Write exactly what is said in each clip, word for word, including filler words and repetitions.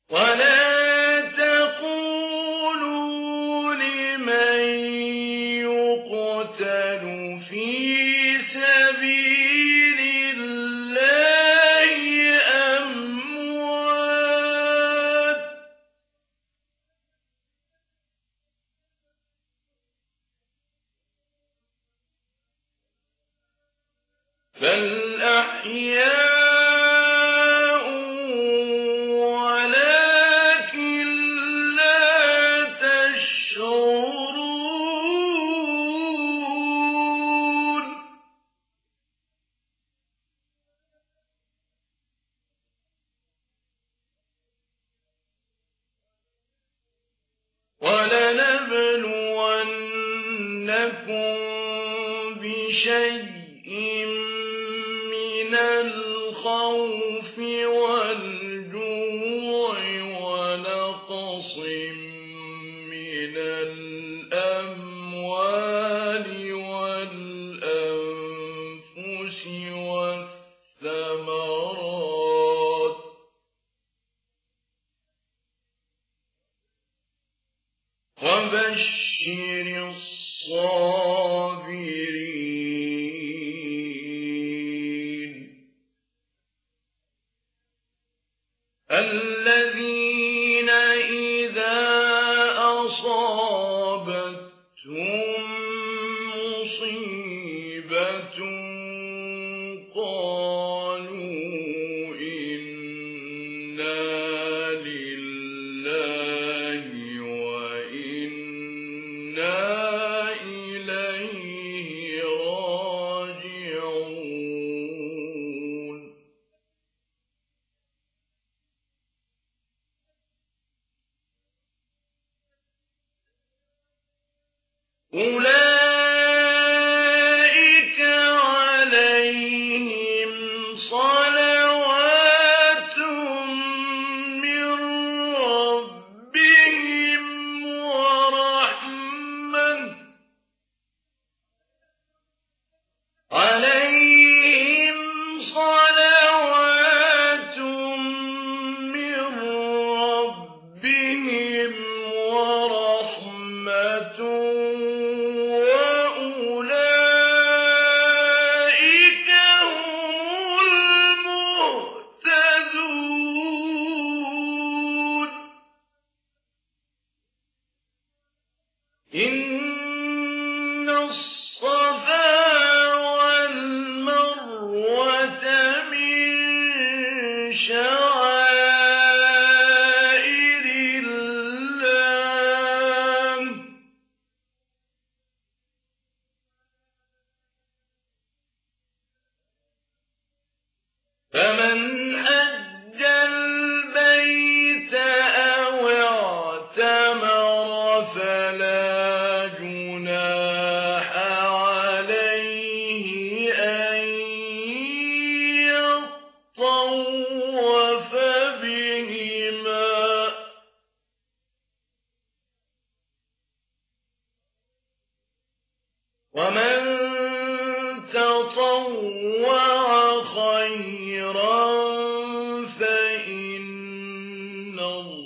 ولا تقولوا لمن يقتل في سبيل الله أموات بل أحياء ولكن لا تشعرون ولنبلونكم بشيء من الخوف والجوع ونقص من الأموال والأنفس والثمرات وبشر الصابرين الذين إذا أصابتهم مصيبة قالوا إنا لله وإنا إليه راجعون أولئك عليهم صلوات من ربهم ورحمة عليهم صلوات من ربهم ورحمة وأولئك هم المهتدون إن الصفا والمروة من شعائر الله فمن حج البيت أو اعتمر فلا جناح عليه أن يطوف بهما ومن تطوع خيرا فإن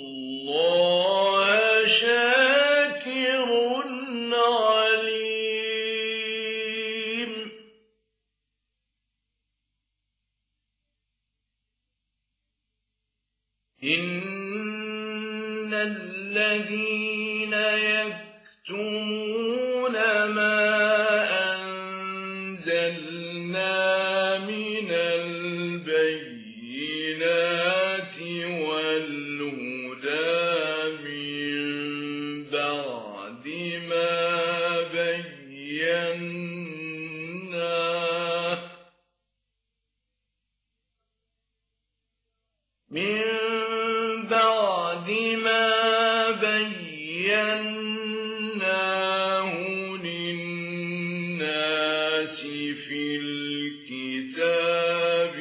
الله شاكر عليم إن الذين يكتمون ما أنزلنا من البينات والهدى من بعد ما بيناه من بعد ما بيناه للناس في الكتاب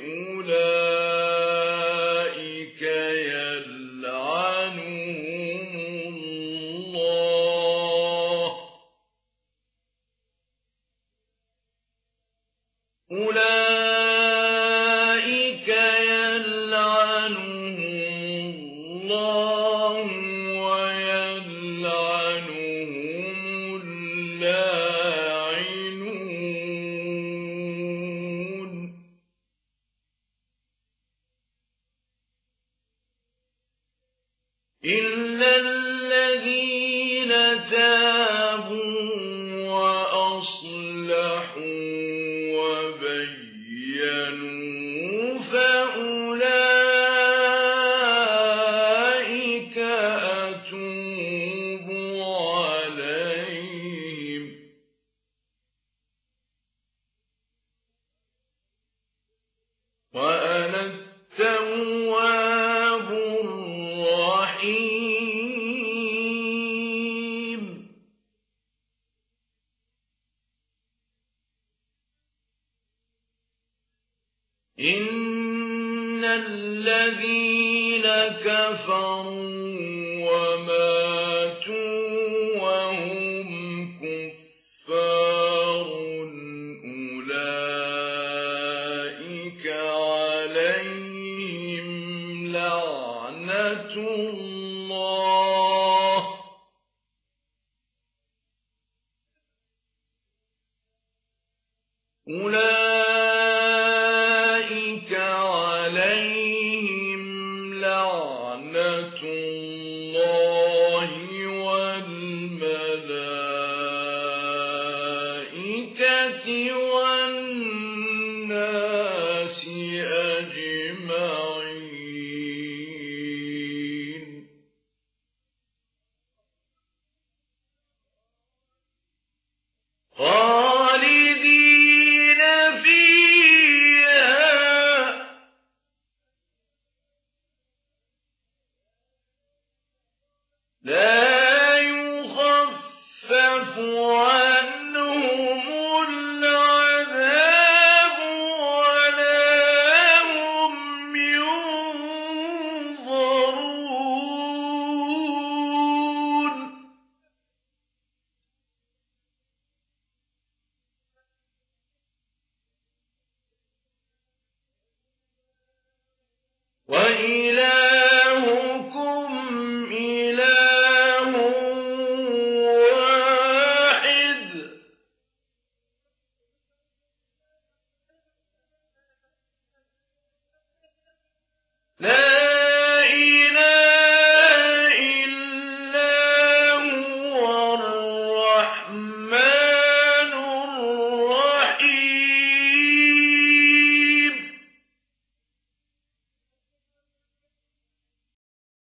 أولئك يلعنهم الله أولئك يلعنهم اللَّهُ وَيَلْعَنُهُمُ اللاعنون إِلَّا الَّذِينَ تَابُوا وَأَصْلَحُوا وَبَيَّنُوا فَأُولَٰئِكَ أَتُوبُ عَلَيْهِمْ وَأَنَا التَّوَّابُ الرَّحِيمُ إِنَّ الَّذِينَ كَفَرُوا وَمَاتُوا وَهُمْ كُفَّارٌ أُولَٰئِكَ عَلَيْهِمْ لَعْنَةُ اللَّهِ أُولَٰئِكَ عليهم لعنة الله والملائكة والناس أجمعين خالدين فيها لا يخفف